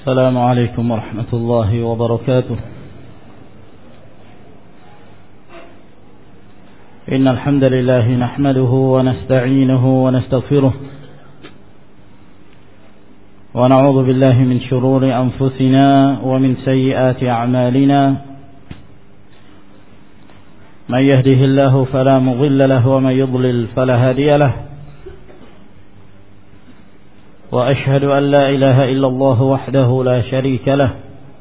السلام عليكم ورحمة الله وبركاته. إن الحمد لله نحمده ونستعينه ونستغفره ونعوذ بالله من شرور أنفسنا ومن سيئات أعمالنا. من يهده الله فلا مضل له ومن يضلل فلا هادي له. وأشهد أن لا إله إلا الله وحده لا شريك له.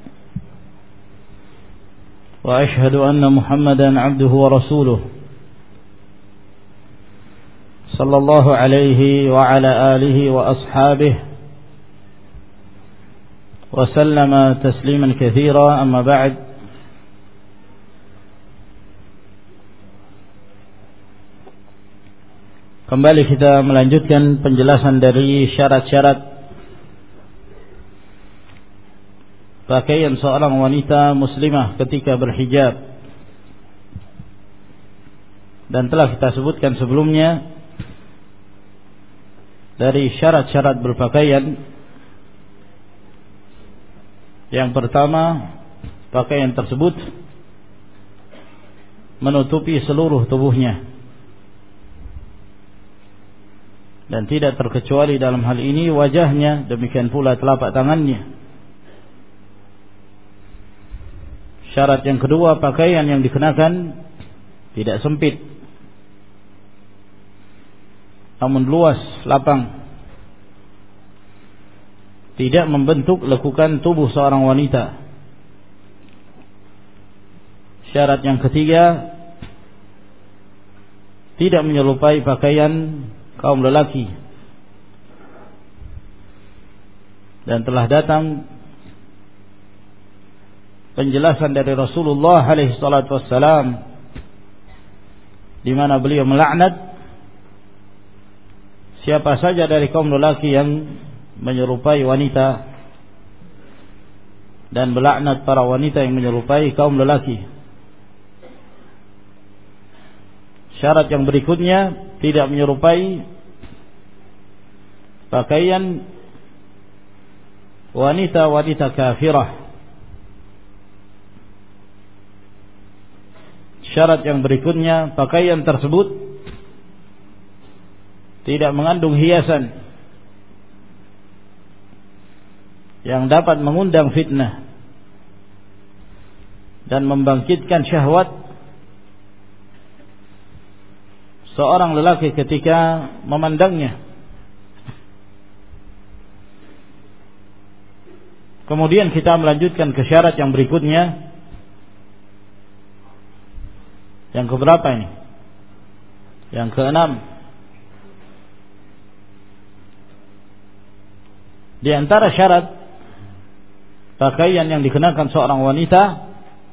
وأشهد أن محمدا عبده ورسوله صلى الله عليه وعلى آله وأصحابه وسلم تسليما كثيرا. أما بعد، kembali kita melanjutkan penjelasan dari syarat-syarat pakaian seorang wanita muslimah ketika berhijab. Dan telah kita sebutkan sebelumnya dari syarat-syarat berpakaian. Yang pertama, pakaian tersebut menutupi seluruh tubuhnya. Dan tidak terkecuali dalam hal ini wajahnya, demikian pula telapak tangannya. Syarat yang kedua, pakaian yang dikenakan tidak sempit, namun luas, lapang, tidak membentuk lekukan tubuh seorang wanita. Syarat yang ketiga, tidak menyerupai pakaian kaum lelaki. Dan telah datang penjelasan dari Rasulullah alaihi salatu wassalam, di mana beliau melaknat siapa saja dari kaum lelaki yang menyerupai wanita, dan melaknat para wanita yang menyerupai kaum lelaki. Syarat yang berikutnya, tidak menyerupai pakaian wanita-wanita kafirah. Syarat yang berikutnya, pakaian tersebut tidak mengandung hiasan yang dapat mengundang fitnah dan membangkitkan syahwat seorang lelaki ketika memandangnya. Kemudian kita melanjutkan ke syarat yang berikutnya. Yang keberapa ini? Yang keenam. Di antara syarat pakaian yang dikenakan seorang wanita,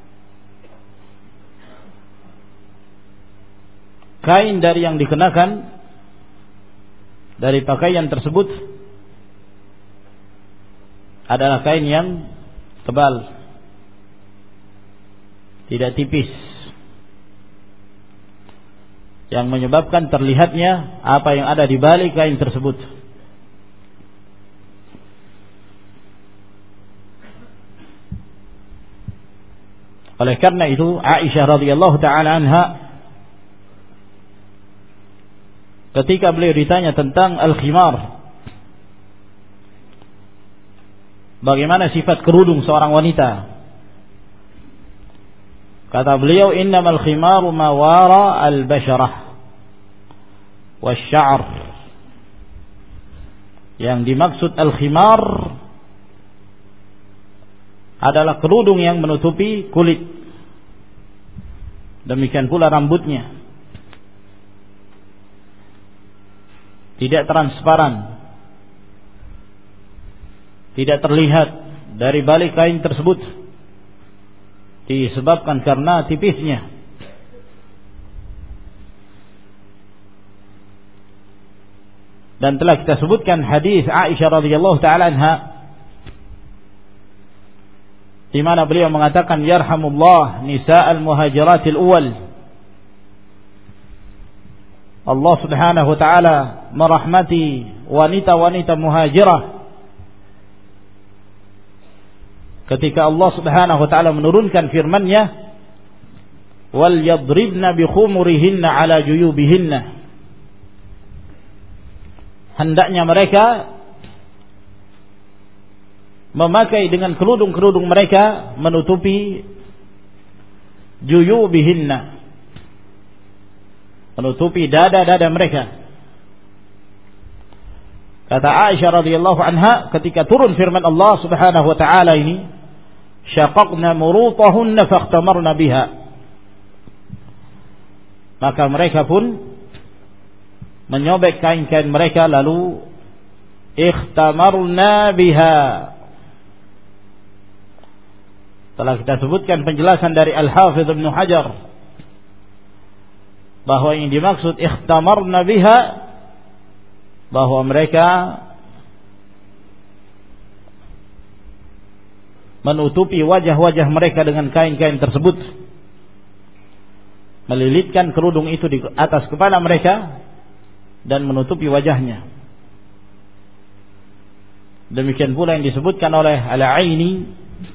kain dari yang dikenakan dari pakaian tersebut adalah kain yang tebal, tidak tipis, yang menyebabkan terlihatnya apa yang ada di balik kain tersebut. Oleh karena itu, Aisyah radhiyallahu taala anha, ketika beliau ditanya tentang al-khimar, bagaimana sifat kerudung seorang wanita, kata beliau, innamal khimaru ma wara al-basharah wasy-sya'r. Yang dimaksud al-khimar adalah kerudung yang menutupi kulit, demikian pula rambutnya, tidak transparan, tidak terlihat dari balik kain tersebut, disebabkan karena tipisnya. Dan telah kita sebutkan hadis Aisyah radhiyallahu taala anha, di mana beliau mengatakan, yarhamullah nisa'al muhajiratil awwal. Allah subhanahu wa ta'ala merahmati wanita-wanita muhajirah ketika Allah Subhanahu wa taala menurunkan firman-Nya, wal yadribna bi khumurihinna ala juyubihinna, hendaknya mereka memakai dengan kerudung-kerudung mereka menutupi juyubihinna, menutupi dada-dada mereka. Kata Aisyah radhiyallahu anha, ketika turun firman Allah Subhanahu wa taala ini, syaqaqna murutahunna fakhtamarna biha, maka mereka pun menyobek kain-kain mereka lalu ikhtamarna biha. Telah kita sebutkan penjelasan dari Al-Hafidz Ibnu Hajar bahwa yang dimaksud ikhtamarna biha, bahwa mereka menutupi wajah-wajah mereka dengan kain-kain tersebut, melilitkan kerudung itu di atas kepala mereka dan menutupi wajahnya. Demikian pula yang disebutkan oleh Al-Aini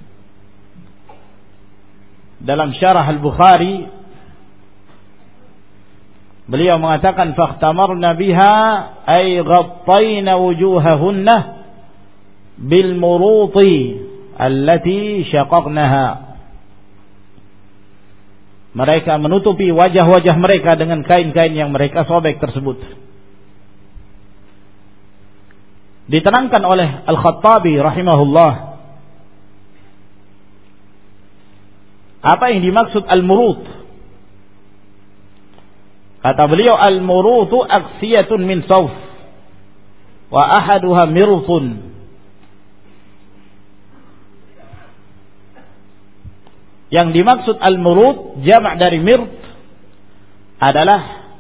dalam Syarah Al-Bukhari, beliau mengatakan fakhtamarna biha ay ghattayna wujuhahunna bil muruti allati syaqaqnaha. Mereka menutupi wajah-wajah mereka dengan kain-kain yang mereka sobek tersebut. Diterangkan oleh Al-Khattabi rahimahullah, apa yang dimaksud al-murut? Kata beliau, al-murutu aksiyatun min sawf wa ahaduha mirtun. Yang dimaksud al-murut, jamak dari mirt, adalah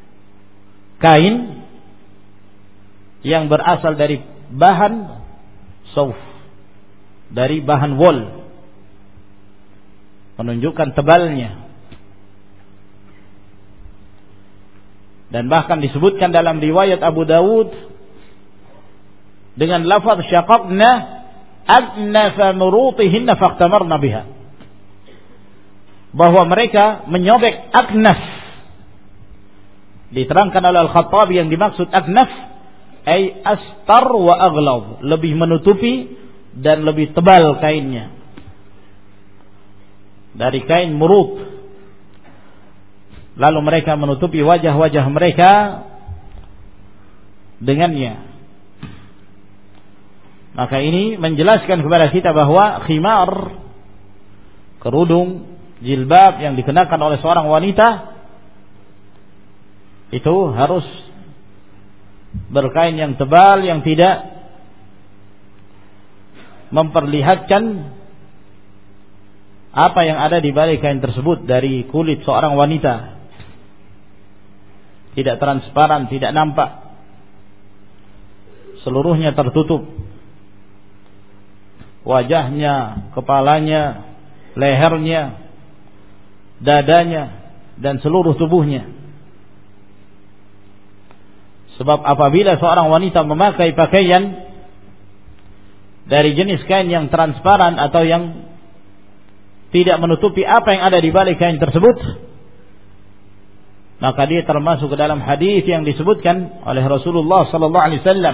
kain yang berasal dari bahan sawf, dari bahan wol, menunjukkan tebalnya. Dan bahkan disebutkan dalam riwayat Abu Dawud dengan lafaz syaqaqna adnafa murutihinna fakhtamarna biha, bahwa mereka menyobek aknaf. Diterangkan oleh Al-Khattabi yang dimaksud aknaf ay astar wa aghlab, lebih menutupi dan lebih tebal kainnya dari kain murut. Lalu mereka menutupi wajah-wajah mereka dengannya. Maka ini menjelaskan kepada kita bahwa khimar, kerudung, jilbab yang dikenakan oleh seorang wanita itu harus berkain yang tebal, yang tidak memperlihatkan apa yang ada di balik kain tersebut dari kulit seorang wanita. Tidak transparan, tidak nampak, seluruhnya tertutup, wajahnya, kepalanya, lehernya, dadanya, dan seluruh tubuhnya. Sebab apabila seorang wanita memakai pakaian dari jenis kain yang transparan atau yang tidak menutupi apa yang ada di balik kain tersebut, maka dia termasuk ke dalam hadis yang disebutkan oleh Rasulullah sallallahu alaihi wasallam,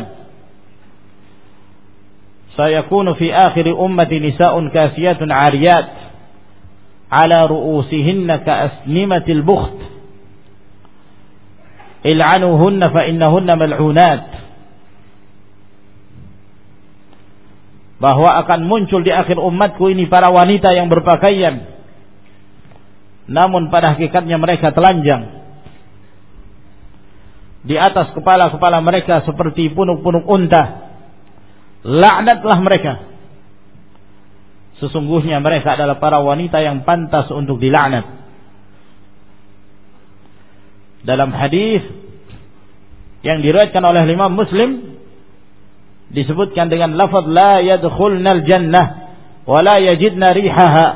sayakunu fi akhir ummati nisa'un kasiyatun 'ariyat 'ala ru'usihinna ka'asnimatil bukht il'anuhunna fa innahunna mal'unat. Bahwa akan muncul di akhir umatku ini para wanita yang berpakaian, namun pada hakikatnya mereka telanjang. Di atas kepala-kepala mereka seperti punuk-punuk unta. Laknatlah mereka. Sesungguhnya mereka adalah para wanita yang pantas untuk dilaknat. Dalam hadis yang diriwayatkan oleh Imam Muslim disebutkan dengan lafaz la yadkhulnal jannah wa la yajidna rihaha.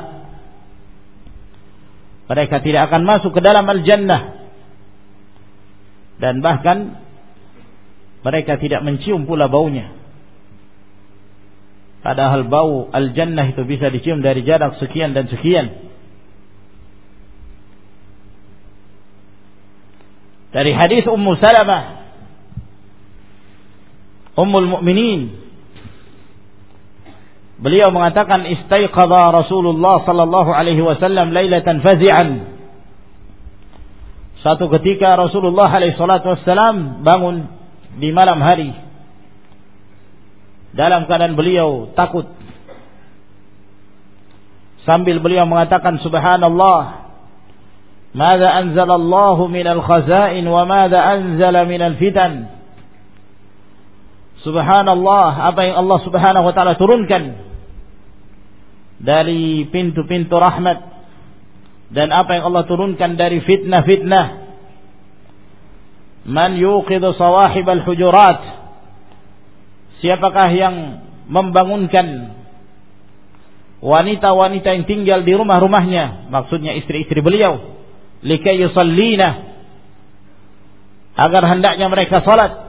Mereka tidak akan masuk ke dalam al-jannah dan bahkan mereka tidak mencium pula baunya. Padahal bau al-jannah itu bisa dicium dari jarak sekian dan sekian. Dari hadis Ummu Salamah Ummul Mukminin, beliau mengatakan istaiqadha Rasulullah sallallahu alaihi wasallam lailatan fazi'an. Satu ketika Rasulullah alaihi salatu wasallam bangun di malam hari dalam keadaan beliau takut, sambil beliau mengatakan subhanallah, ماذا أنزل الله من الخزائن وماذا أنزل من الفتن. Subhanallah, apa yang Allah Subhanahu wa taala turunkan dari pintu-pintu rahmat dan apa yang Allah turunkan dari fitnah-fitnah. Man yuqidhu sawahib al-hujurat, siapakah yang membangunkan wanita-wanita yang tinggal di rumah-rumahnya, maksudnya istri-istri beliau, likai yusallina, agar hendaknya mereka salat.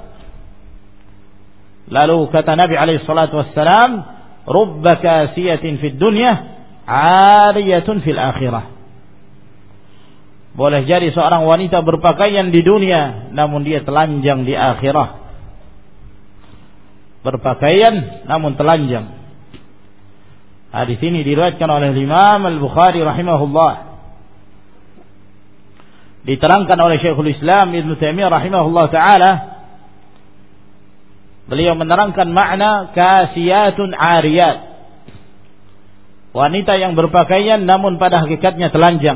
Lalu kata Nabi alaihi salatu wassalam, rubba kasiyatin fid dunya 'ariyatun fil akhirah. Boleh jadi seorang wanita berpakaian di dunia namun dia telanjang di akhirah. Berpakaian namun telanjang. Hadis ini diriwayatkan oleh Imam Al-Bukhari rahimahullah. Diterangkan oleh Syekhul Islam Ibnu Taimiyah rahimahullah taala, beliau menerangkan makna kasiyatun ariyat, wanita yang berpakaian namun pada hakikatnya telanjang.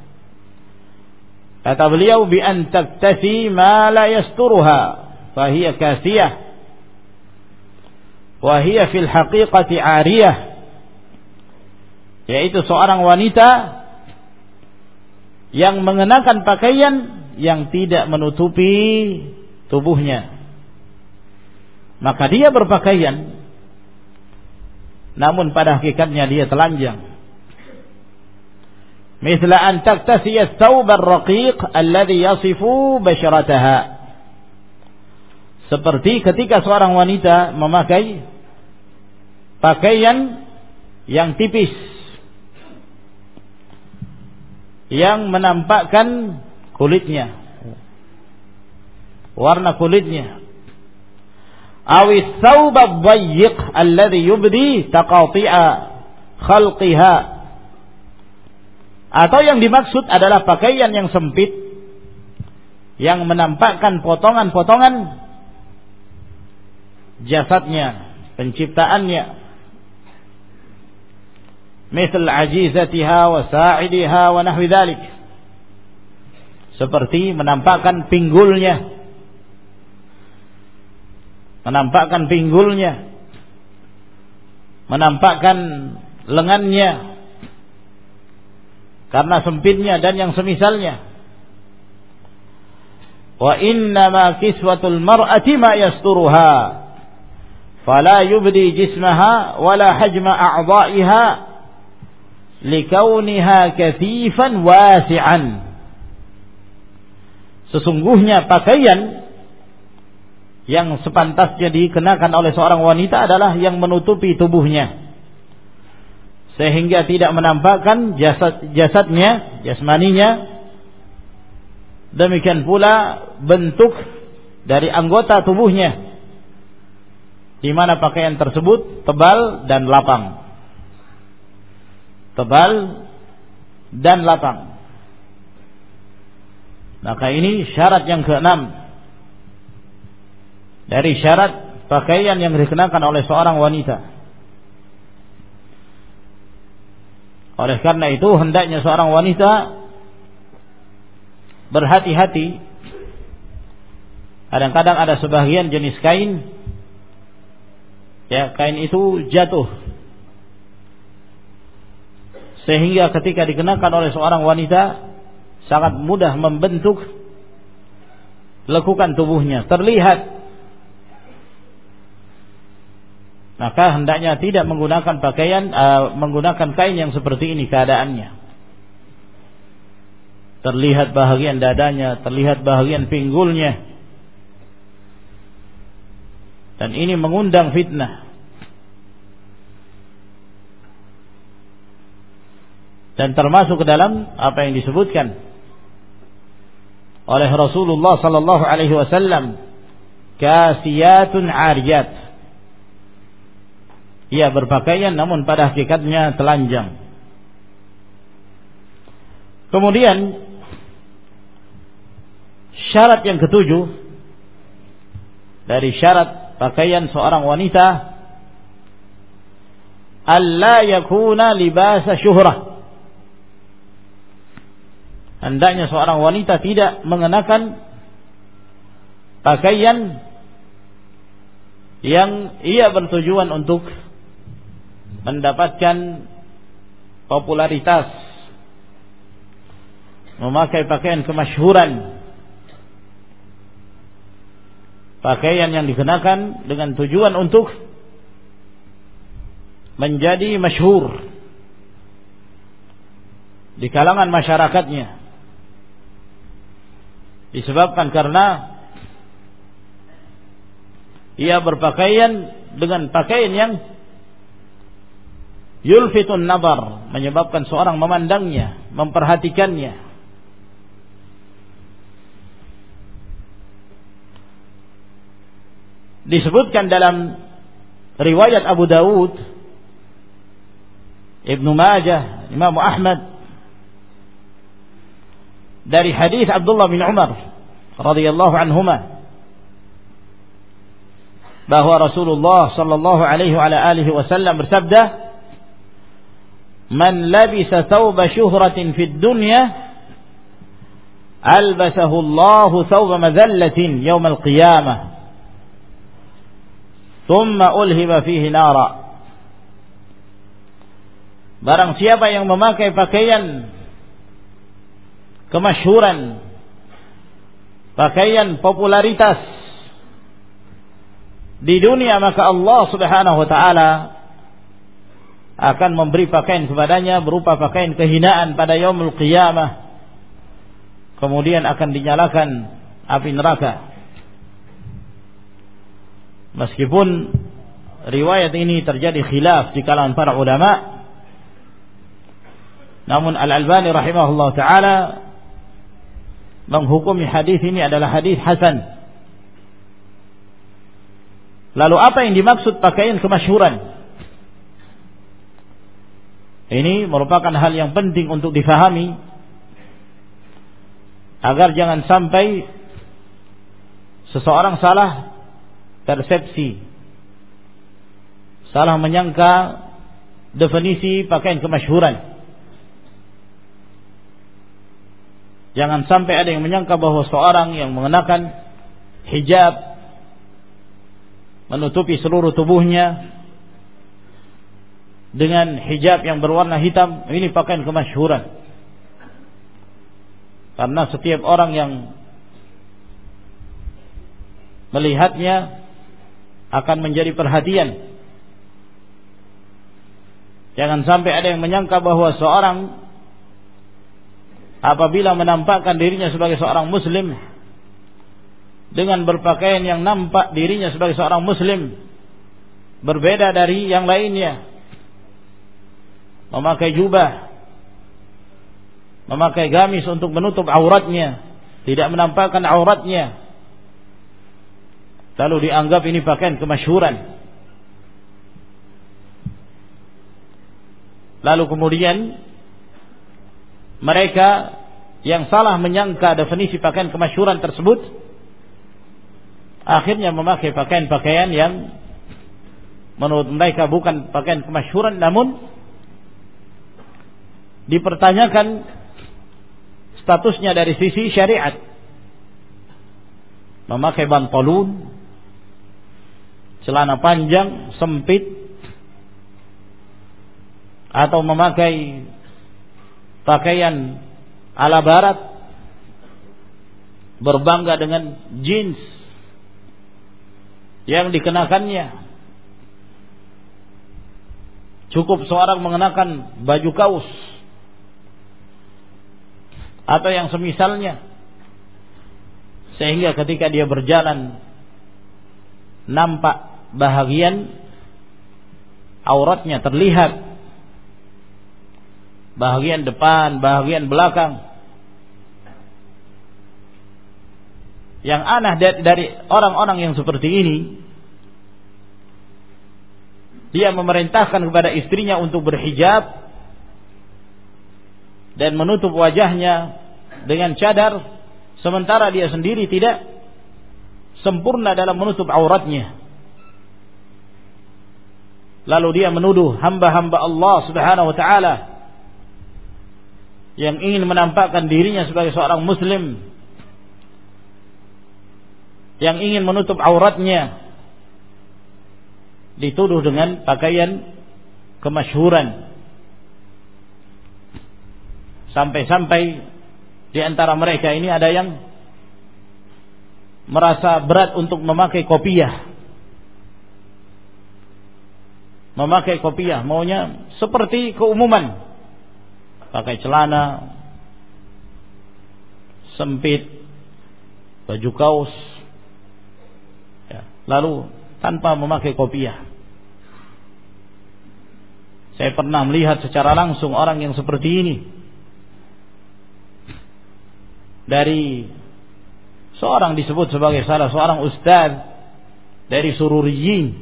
Kata beliau, bi an taktasi ma la yasturuha fa hiya kasiyah wa hiya fil haqiqati ariyah, yaitu seorang wanita yang mengenakan pakaian yang tidak menutupi tubuhnya, maka dia berpakaian namun pada hakikatnya dia telanjang. Mithla an taktasiya thawb ar-raqiq alladhi yasifu basharataha, seperti ketika seorang wanita memakai pakaian yang tipis yang menampakkan kulitnya, warna kulitnya. Awis thawb ad-dayyiq alladhi yubdi taqati'a khalqiha, atau yang dimaksud adalah pakaian yang sempit yang menampakkan potongan-potongan jasadnya, penciptaannya. Misal ajizatiha wa sa'idiha wa nahwi dhalik, seperti menampakkan pinggulnya, menampakkan lengannya karena sempitnya dan yang semisalnya. Wa innama kiswatul mar'ati ma yasturuha fala yubdi jismaha wala hajma a'dha'iha likauniha kathifan wasi'an. Sesungguhnya pakaian yang sepantasnya dikenakan oleh seorang wanita adalah yang menutupi tubuhnya sehingga tidak menampakkan jasadnya, jasmaninya. Demikian pula bentuk dari anggota tubuhnya, di mana pakaian tersebut tebal dan lapang. Maka ini syarat yang keenam dari syarat pakaian yang dikenakan oleh seorang wanita. Oleh karena itu hendaknya seorang wanita berhati-hati. Kadang-kadang ada sebagian jenis kain, ya, kain itu jatuh sehingga ketika dikenakan oleh seorang wanita sangat mudah membentuk lekukan tubuhnya, terlihat. Maka hendaknya tidak menggunakan menggunakan kain yang seperti ini keadaannya. Terlihat bahagian dadanya, terlihat bahagian pinggulnya. Dan ini mengundang fitnah. Dan termasuk ke dalam apa yang disebutkan oleh Rasulullah sallallahu alaihi wasallam, kasiyatun ariyat. Ia berpakaian namun pada hakikatnya telanjang. Kemudian syarat yang ketujuh dari syarat pakaian seorang wanita, alla yakuna libasa syuhrah. Hendaknya seorang wanita tidak mengenakan pakaian yang ia bertujuan untuk mendapatkan popularitas, memakai pakaian kemasyhuran, pakaian yang dikenakan dengan tujuan untuk menjadi masyhur di kalangan masyarakatnya. Disebabkan karena ia berpakaian dengan pakaian yang yulfitun nazar, menyebabkan seorang memandangnya, memperhatikannya. Disebutkan dalam riwayat Abu Dawud, Ibnu Majah, Imam Ahmad, dari hadis Abdullah bin Umar radhiyallahu anhuma, bahwa Rasulullah sallallahu alaihi wa alihi wasallam bersabda, "Man labisa thawba syuhratin fid dunya, albasahu Allahu thawba madhallatin yawmal qiyamah, thumma ulhiba fihi nara." Barang siapa yang memakai pakaian kemasyhuran, pakaian popularitas di dunia, maka Allah Subhanahu wa taala akan memberi pakaian kepadanya berupa pakaian kehinaan pada yaumul qiyamah, kemudian akan dinyalakan api neraka. Meskipun riwayat ini terjadi khilaf di kalangan para ulama, namun Al-Albani rahimahullah taala menghukumi hadis ini adalah hadis hasan. Lalu apa yang dimaksud pakaian kemasyhuran? Ini merupakan hal yang penting untuk difahami agar jangan sampai seseorang salah persepsi, salah menyangka definisi pakaian kemasyhuran. Jangan sampai ada yang menyangka bahwa seorang yang mengenakan hijab menutupi seluruh tubuhnya dengan hijab yang berwarna hitam, ini pakaian kemasyhuran. Karena setiap orang yang melihatnya akan menjadi perhatian. Jangan sampai ada yang menyangka bahwa seorang apabila menampakkan dirinya sebagai seorang muslim dengan berpakaian yang nampak dirinya sebagai seorang muslim berbeda dari yang lainnya, memakai jubah, memakai gamis untuk menutup auratnya, tidak menampakkan auratnya, lalu dianggap ini pakaian kemasyhuran. Lalu kemudian mereka yang salah menyangka definisi pakaian kemasyhuran tersebut akhirnya memakai pakaian-pakaian yang menurut mereka bukan pakaian kemasyhuran, namun dipertanyakan statusnya dari sisi syariat. Memakai bantalun, celana panjang sempit, atau memakai pakaian ala barat, berbangga dengan jeans yang dikenakannya. Cukup seorang mengenakan baju kaos atau yang semisalnya, sehingga ketika dia berjalan nampak bahagian auratnya terlihat, bahagian depan, bahagian belakang. Yang aneh dari orang-orang yang seperti ini, dia memerintahkan kepada istrinya untuk berhijab dan menutup wajahnya dengan cadar, sementara dia sendiri tidak sempurna dalam menutup auratnya. Lalu dia menuduh hamba-hamba Allah Subhanahu wa taala yang ingin menampakkan dirinya sebagai seorang muslim, yang ingin menutup auratnya, dituduh dengan pakaian kemasyhuran. Sampai-sampai di antara mereka ini ada yang merasa berat untuk memakai kopiah. Memakai kopiah, maunya seperti keumuman, pakai celana sempit, baju kaos, ya, lalu tanpa memakai kopiah. Saya pernah melihat secara langsung orang yang seperti ini dari seorang disebut sebagai salah seorang ustaz dari Sururiyin,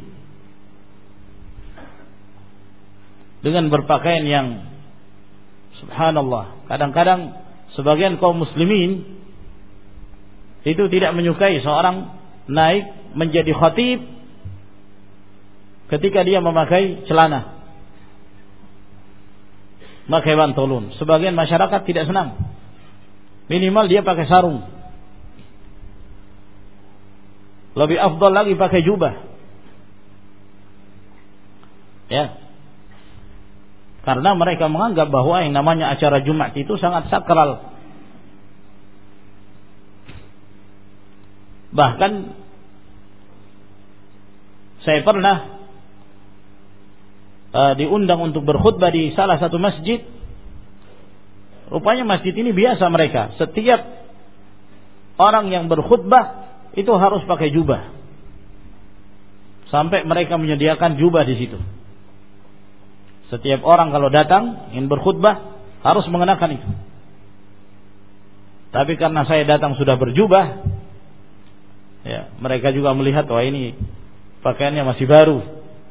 dengan berpakaian yang subhanallah. Kadang-kadang sebagian kaum muslimin itu tidak menyukai seorang naik menjadi khatib ketika dia memakai celana, memakai pantolon. Sebagian masyarakat tidak senang, minimal dia pakai sarung. Lebih afdal lagi pakai jubah, ya, karena mereka menganggap bahwa yang namanya acara Jumat itu sangat sakral. Bahkan saya pernah diundang untuk berkhutbah di salah satu masjid. Rupanya masjid ini biasa mereka, setiap orang yang berkhutbah itu harus pakai jubah. Sampai mereka menyediakan jubah di situ. Setiap orang kalau datang ingin berkhutbah harus mengenakan itu. Tapi karena saya datang sudah berjubah, ya, mereka juga melihat, wah ini pakaiannya masih baru.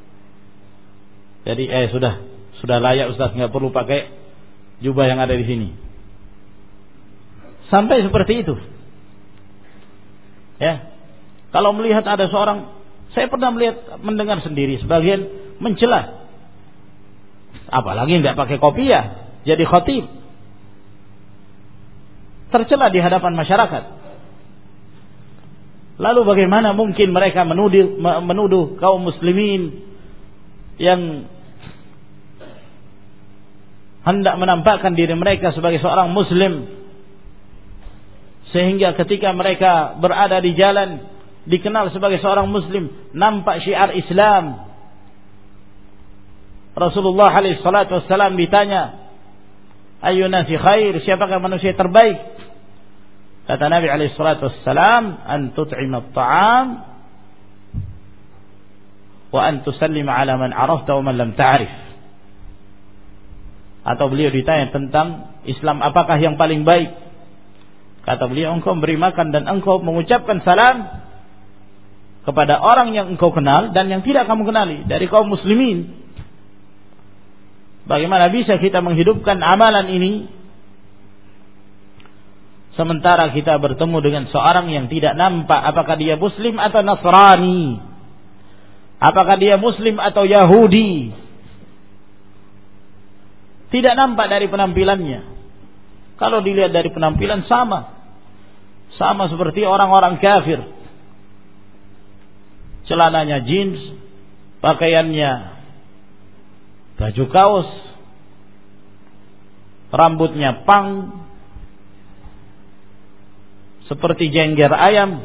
Jadi sudah layak Ustaz, nggak perlu pakai jubah yang ada di sini. Sampai seperti itu. Ya. Kalau melihat ada seorang, saya pernah mendengar sendiri sebagian mencela, apalagi nggak pakai kopiah jadi khatib, tercela di hadapan masyarakat. Lalu bagaimana mungkin mereka menuduh kaum muslimin yang hendak menampakkan diri mereka sebagai seorang muslim, sehingga ketika mereka berada di jalan dikenal sebagai seorang muslim, nampak syiar Islam. Rasulullah alaihi salatu wassalam ditanya, ayyun nasi khair, siapakah manusia terbaik? Kata Nabi alaihi salatu wassalam, an tut'ima at-ta'am wa an tusallima ala man arafta wa man lam ta'rif. Atau beliau ditanya tentang Islam, apakah yang paling baik? Kata beliau, engkau memberi makan dan engkau mengucapkan salam kepada orang yang engkau kenal dan yang tidak kamu kenali dari kaum muslimin. Bagaimana bisa kita menghidupkan amalan ini sementara kita bertemu dengan seorang yang tidak nampak apakah dia muslim atau Nasrani, apakah dia muslim atau Yahudi. Tidak nampak dari penampilannya. Kalau dilihat dari penampilan sama seperti orang-orang kafir. Celananya jeans, pakaiannya baju kaos, rambutnya pang, seperti jengger ayam.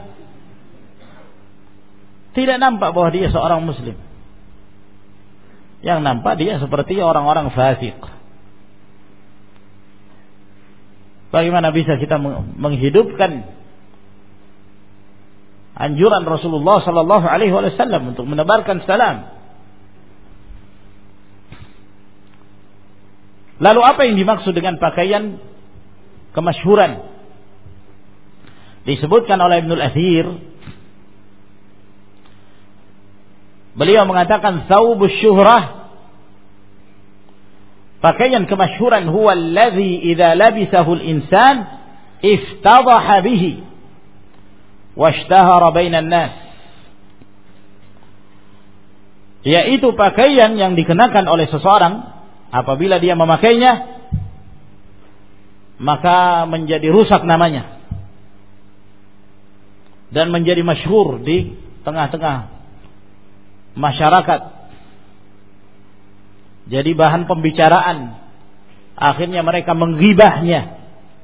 Tidak nampak bahwa dia seorang muslim. Yang nampak dia seperti orang-orang fasik. Bagaimana bisa kita menghidupkan anjuran Rasulullah sallallahu alaihi wasallam untuk menebarkan salam? Lalu apa yang dimaksud dengan pakaian kemasyhuran? Disebutkan oleh Ibnul Athir, beliau mengatakan thawbus syuhrah, pakaian kemasyhuran, huwa alladhi idza labisahu al-insan iftadaha bihi washtahara bainan nas, yaitu pakaian yang dikenakan oleh seseorang apabila dia memakainya maka menjadi rusak namanya dan menjadi masyhur di tengah-tengah masyarakat, jadi bahan pembicaraan, akhirnya mereka menggibahnya.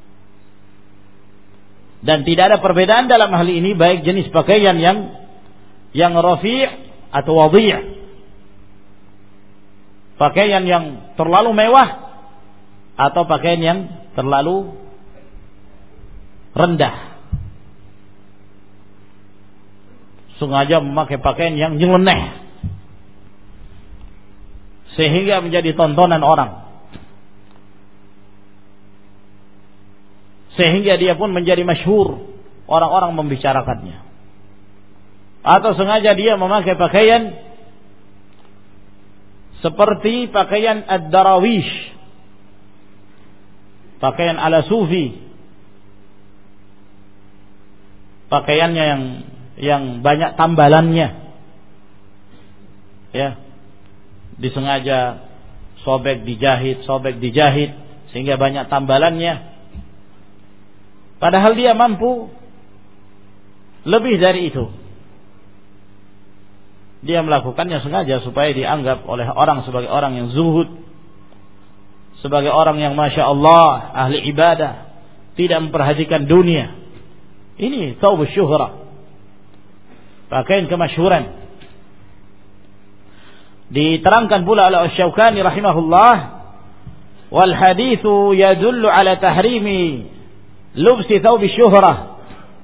Dan tidak ada perbedaan dalam hal ini baik jenis pakaian yang rafi' atau wadhi', pakaian yang terlalu mewah atau pakaian yang terlalu rendah. Sengaja memakai pakaian yang nyeleneh sehingga menjadi tontonan orang, sehingga dia pun menjadi masyhur, orang-orang membicarakannya. Atau sengaja dia memakai pakaian seperti pakaian ad-darawish, pakaian ala sufi, pakaiannya yang banyak tambalannya, ya, disengaja sobek dijahit sehingga banyak tambalannya, padahal dia mampu lebih dari itu. Dia melakukannya sengaja supaya dianggap oleh orang sebagai orang yang zuhud, sebagai orang yang masya Allah ahli ibadah, tidak memperhatikan dunia. Ini thawbus syuhrah, pakaian kemasyhuran. Diterangkan pula oleh Asy-Syaukani rahimahullah, wal haditsu yadullu ala tahrimi lubsi thawbis syuhrah.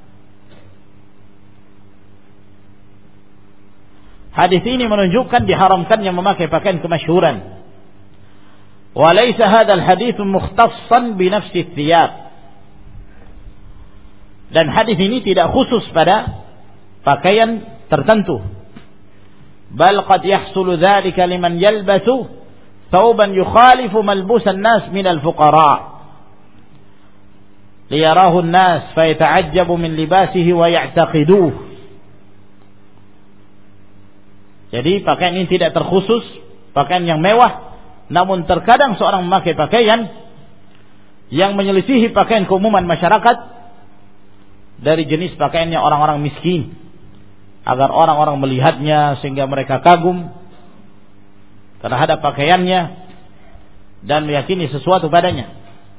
Hadis ini menunjukkan diharamkannya memakai pakaian kemasyhuran. Wa laysa hadzal hadits mukhtassan bi nafsi thiyab. Dan hadis ini tidak khusus pada pakaian tertentu. Bal qad yahsulu dzalika liman yalbasu thawban yukhalifu malbusan nas min al-fuqara. Liyarahu an-nas fayata'ajjabu min libasihi wa ya'taqiduhu. Jadi pakaian ini tidak terkhusus, pakaian yang mewah, namun terkadang seorang memakai pakaian yang menyelisihi pakaian keumuman masyarakat dari jenis pakaiannya orang-orang miskin, agar orang-orang melihatnya sehingga mereka kagum terhadap pakaiannya dan meyakini sesuatu padanya.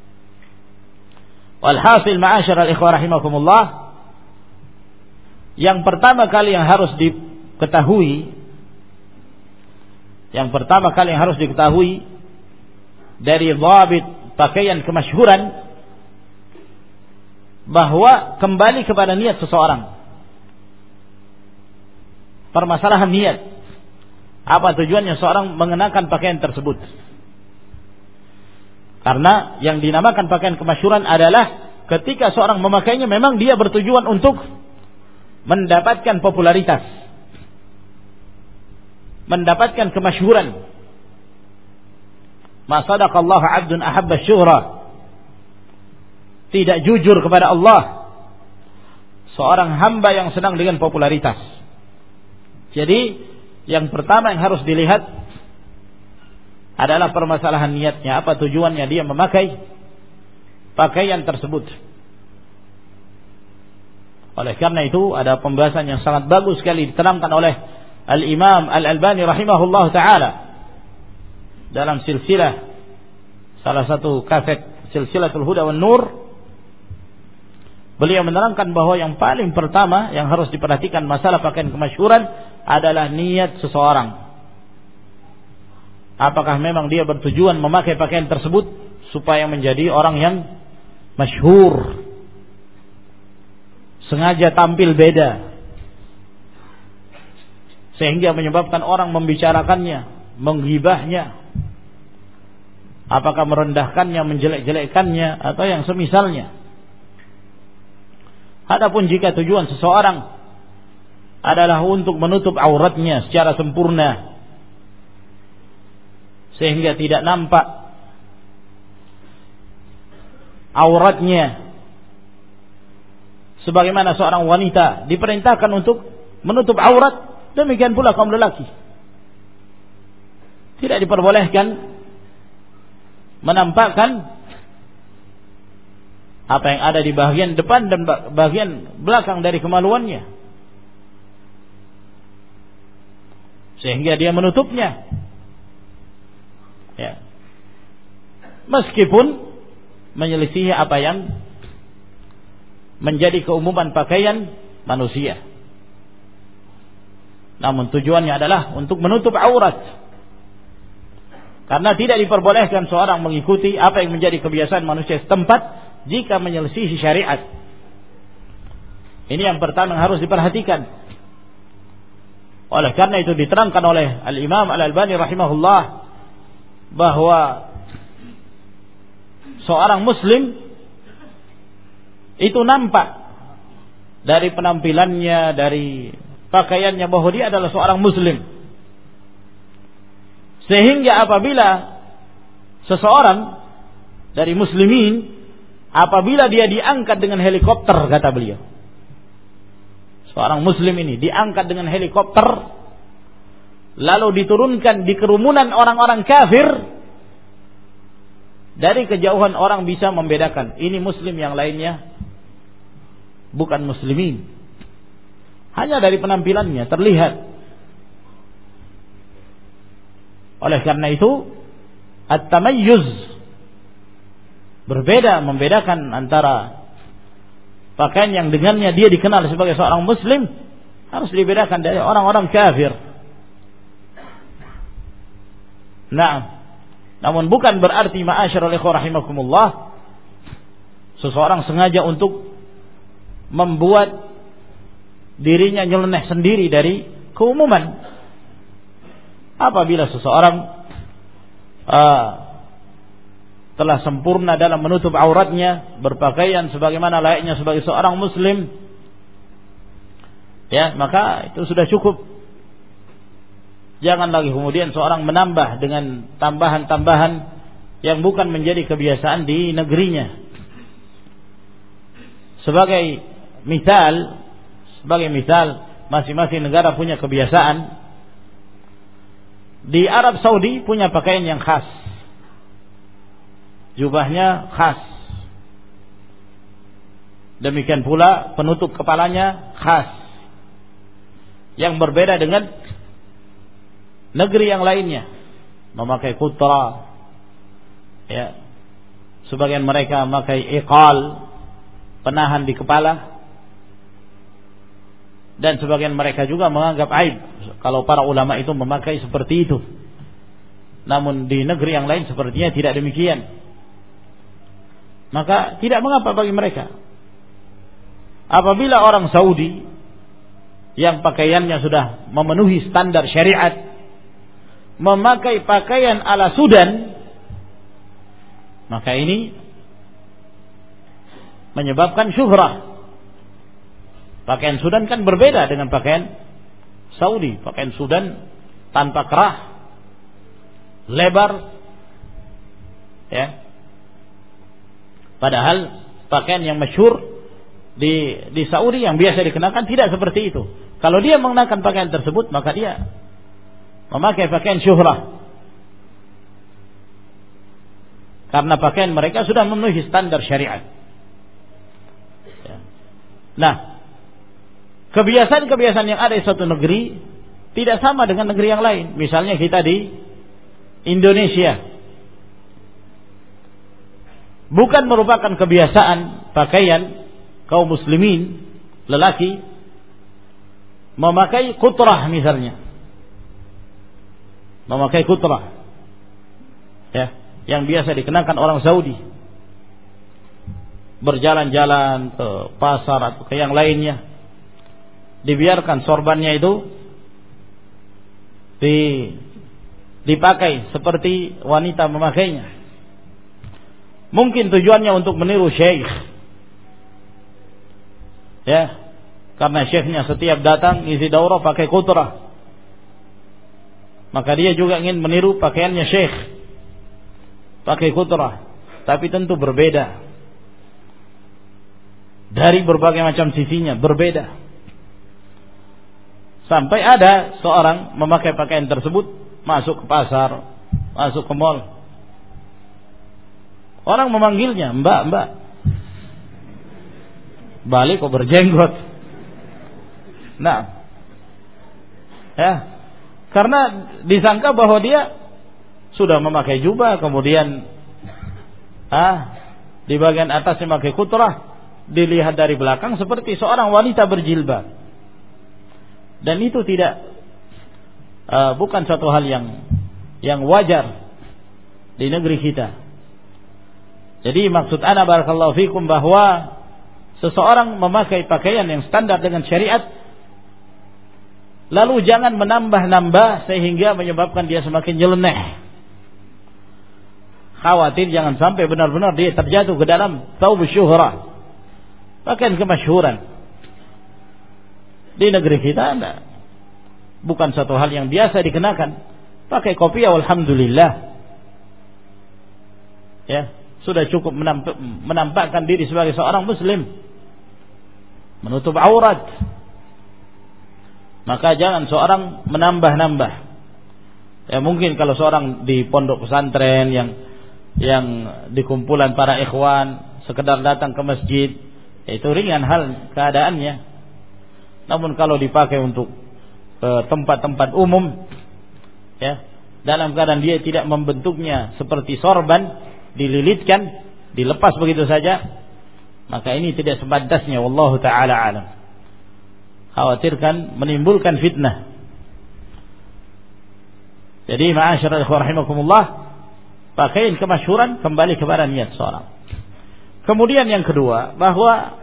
Walhasil ma'asyiral ikhwah rahimakumullah, yang pertama kali yang harus diketahui, dari dhabit pakaian kemasyhuran, bahwa kembali kepada niat seseorang. Permasalahan niat. Apa tujuannya seorang mengenakan pakaian tersebut? Karena yang dinamakan pakaian kemasyhuran adalah ketika seorang memakainya memang dia bertujuan untuk mendapatkan popularitas, mendapatkan kemasyhuran. Ma sadaqallahu 'abdun ahabba syuhra. Tidak jujur kepada Allah seorang hamba yang senang dengan popularitas. Jadi yang pertama yang harus dilihat adalah permasalahan niatnya. Apa tujuannya dia memakai pakaian tersebut? Oleh karena itu ada pembahasan yang sangat bagus sekali diterangkan oleh Al-Imam Al-Albani rahimahullah ta'ala dalam silsilah, salah satu kaset Silsilatul Huda wan Nur. Beliau menerangkan bahwa yang paling pertama yang harus diperhatikan masalah pakaian kemasyhuran adalah niat seseorang. Apakah memang dia bertujuan memakai pakaian tersebut supaya menjadi orang yang masyhur, sengaja tampil beda sehingga menyebabkan orang membicarakannya, menggibahnya, apakah merendahkannya, menjelek-jelekkannya, atau yang semisalnya. Adapun jika tujuan seseorang adalah untuk menutup auratnya secara sempurna sehingga tidak nampak auratnya, sebagaimana seorang wanita diperintahkan untuk menutup aurat, demikian pula kaum lelaki tidak diperbolehkan menampakkan apa yang ada di bagian depan dan bagian belakang dari kemaluannya, sehingga dia menutupnya, ya, meskipun menyelisihi apa yang menjadi keumuman pakaian manusia, namun tujuannya adalah untuk menutup aurat, karena tidak diperbolehkan seorang mengikuti apa yang menjadi kebiasaan manusia setempat jika menyelisihi syariat. Ini yang pertama harus diperhatikan. Oleh karena itu diterangkan oleh Al-Imam Al-Albani rahimahullah bahwa seorang muslim itu nampak dari penampilannya, dari pakaiannya bahwa dia adalah seorang muslim. Sehingga apabila seseorang dari muslimin, apabila dia diangkat dengan helikopter, kata beliau, seorang muslim ini diangkat dengan helikopter lalu diturunkan di kerumunan orang-orang kafir, dari kejauhan orang bisa membedakan ini muslim, yang lainnya bukan muslimin, hanya dari penampilannya terlihat. Oleh karena itu at-tamayyuz, berbeda, membedakan antara pakaian yang dengannya dia dikenal sebagai seorang muslim, harus dibedakan dari orang-orang kafir. Nah, namun bukan berarti ma'asyiral ikhwah rahimakumullah seseorang sengaja untuk membuat dirinya nyeleneh sendiri dari keumuman. Apabila seseorang telah sempurna dalam menutup auratnya, berpakaian sebagaimana layaknya sebagai seorang muslim, ya, maka itu sudah cukup. Jangan lagi kemudian seorang menambah dengan tambahan-tambahan yang bukan menjadi kebiasaan di negerinya. Sebagai misal, masing-masing negara punya kebiasaan. Di Arab Saudi punya pakaian yang khas, jubahnya khas, demikian pula penutup kepalanya khas, yang berbeda dengan negeri yang lainnya, memakai kutra, ya, sebagian mereka memakai iqal, penahan di kepala, dan sebagian mereka juga menganggap aib kalau para ulama itu memakai seperti itu. Namun di negeri yang lain sepertinya tidak demikian. Maka tidak mengapa bagi mereka. Apabila orang Saudi yang pakaiannya sudah memenuhi standar syariat memakai pakaian ala Sudan, maka ini menyebabkan syuhrah. Pakaian Sudan kan berbeda dengan pakaian Saudi. Pakaian Sudan tanpa kerah, lebar, ya. Padahal pakaian yang masyhur di Saudi yang biasa dikenakan tidak seperti itu. Kalau dia mengenakan pakaian tersebut, maka dia memakai pakaian syuhrah, karena pakaian mereka sudah memenuhi standar syariat. Ya. Nah, kebiasaan-kebiasaan yang ada di suatu negeri tidak sama dengan negeri yang lain. Misalnya kita di Indonesia, bukan merupakan kebiasaan pakaian kaum muslimin lelaki memakai kutrah misalnya, memakai kutrah, ya, yang biasa dikenakan orang Saudi, berjalan-jalan ke pasar atau ke yang lainnya, dibiarkan sorbannya itu dipakai seperti wanita memakainya. Mungkin tujuannya untuk meniru syekh. Ya, karena syekhnya setiap datang isi daurah pakai kutrah. Maka dia juga ingin meniru pakaiannya syekh. Pakai kutrah, tapi tentu berbeda. Dari berbagai macam sisinya berbeda. Sampai ada seorang memakai pakaian tersebut masuk ke pasar, masuk ke mall. Orang memanggilnya, "Mbak, Mbak." Balik kok berjenggot. Nah, ya, karena disangka bahwa dia sudah memakai jubah, kemudian di bagian atasnya memakai kutrah, dilihat dari belakang seperti seorang wanita berjilbab. Dan itu bukan suatu hal yang wajar di negeri kita. Jadi maksud ana barakallahu fikum bahwa seseorang memakai pakaian yang standar dengan syariat, lalu jangan menambah-nambah sehingga menyebabkan dia semakin nyeleneh. Khawatir jangan sampai benar-benar dia terjatuh ke dalam thawb syuhrah, pakaian kemasyhuran. Di negeri kita bukan satu hal yang biasa dikenakan. Pakai kopiah alhamdulillah. Ya, sudah cukup menampakkan diri sebagai seorang muslim, menutup aurat. Maka jangan seorang menambah-nambah. Ya, mungkin kalau seorang di pondok pesantren yang di kumpulan para ikhwan sekedar datang ke masjid, itu ringan hal keadaannya. Namun kalau dipakai untuk tempat-tempat umum, ya, dalam keadaan dia tidak membentuknya seperti sorban, dililitkan, dilepas begitu saja, maka ini tidak sepantasnya. Wallahu ta'ala alam. Khawatirkan menimbulkan fitnah. Jadi ma'asyiral ikhwah rahimakumullah, pakaian kemasyhuran kembali kepada niat seorang. Kemudian yang kedua, bahwa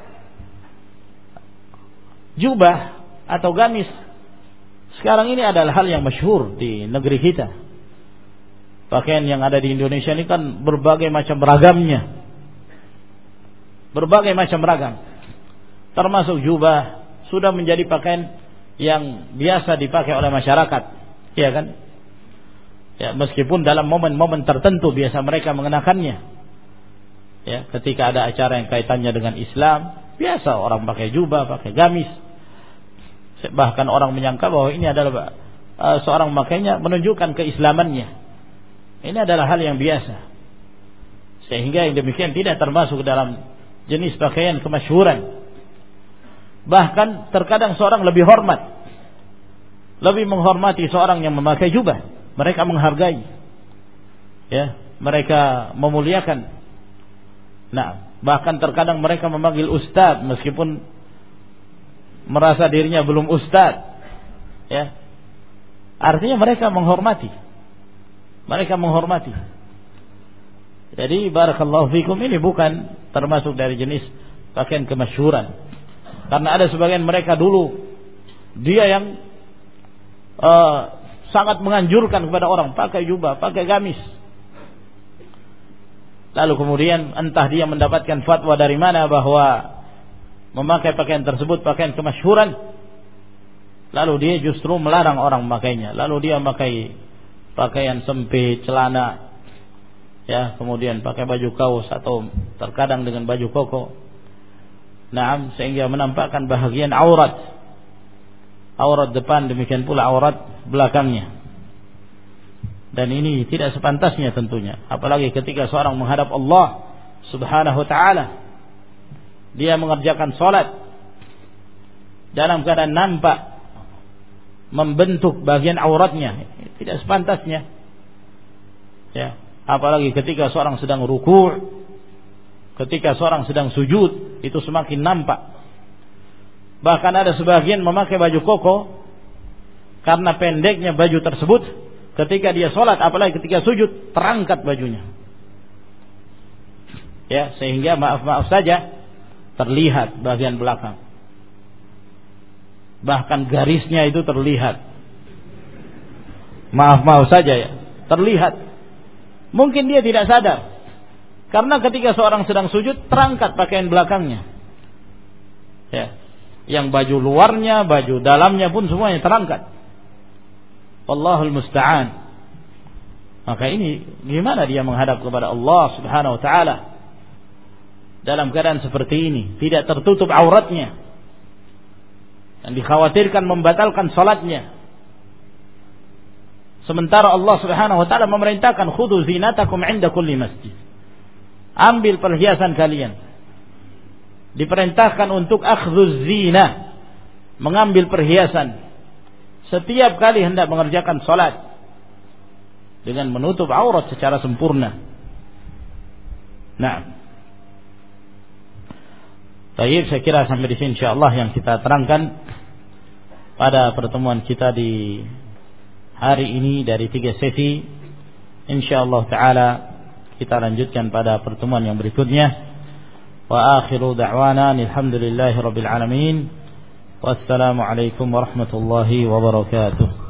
jubah atau gamis sekarang ini adalah hal yang masyhur di negeri kita. Pakaian yang ada di Indonesia ini kan berbagai macam ragamnya. Berbagai macam ragam. Termasuk jubah sudah menjadi pakaian yang biasa dipakai oleh masyarakat, ya kan? Ya, meskipun dalam momen-momen tertentu biasa mereka mengenakannya. Ya, ketika ada acara yang kaitannya dengan Islam, biasa orang pakai jubah, pakai gamis. Bahkan orang menyangka bahwa ini adalah seorang memakainya menunjukkan keislamannya. Ini adalah hal yang biasa. Sehingga yang demikian tidak termasuk dalam jenis pakaian kemasyhuran. Bahkan terkadang seorang lebih menghormati seorang yang memakai jubah. Mereka menghargai, ya, mereka memuliakan. Nah, bahkan terkadang mereka memanggil ustaz meskipun merasa dirinya belum ustaz, ya. Artinya mereka menghormati. Jadi barakallahu fikum, ini bukan termasuk dari jenis pakaian kemasyhuran. Karena ada sebagian mereka dulu dia yang sangat menganjurkan kepada orang pakai jubah, pakai gamis. Lalu kemudian entah dia mendapatkan fatwa dari mana bahwa memakai pakaian tersebut pakaian kemasyhuran, lalu dia justru melarang orang memakainya. Lalu dia memakai pakaian sempit, celana, ya, kemudian pakai baju kaos atau terkadang dengan baju koko. Naam, sehingga menampakkan bahagian aurat depan, demikian pula aurat belakangnya. Dan ini tidak sepantasnya tentunya, apalagi ketika seorang menghadap Allah Subhanahu wa ta'ala. Dia mengerjakan salat dalam keadaan nampak membentuk bagian auratnya, tidak sepantasnya. Ya, apalagi ketika seorang sedang ruku', ketika seorang sedang sujud, itu semakin nampak. Bahkan ada sebagian memakai baju koko karena pendeknya baju tersebut. Ketika dia sholat, apalagi ketika sujud, terangkat bajunya. Ya, sehingga maaf saja terlihat bagian belakang. Bahkan garisnya itu terlihat. Maaf saja ya, terlihat. Mungkin dia tidak sadar. Karena ketika seorang sedang sujud, terangkat pakaian belakangnya. Ya. Yang baju luarnya, baju dalamnya pun semuanya terangkat. Wallahul musta'an. Maka ini gimana dia menghadap kepada Allah Subhanahu wa taala dalam keadaan seperti ini, tidak tertutup auratnya, dan dikhawatirkan membatalkan salatnya. Sementara Allah Subhanahu wa taala memerintahkan khudhu zinatakum 'inda kulli masjid. Ambil perhiasan kalian. Diperintahkan untuk akhdhuz zina, mengambil perhiasan setiap kali hendak mengerjakan salat dengan menutup aurat secara sempurna. Nah, baik, saya kira sampai di sini insyaallah yang kita terangkan pada pertemuan kita di hari ini dari 3 sesi. Insyaallah taala kita lanjutkan pada pertemuan yang berikutnya. Wa akhiru da'wana alhamdulillahi rabbil alamin. Wassalamu alaikum warahmatullahi wabarakatuh.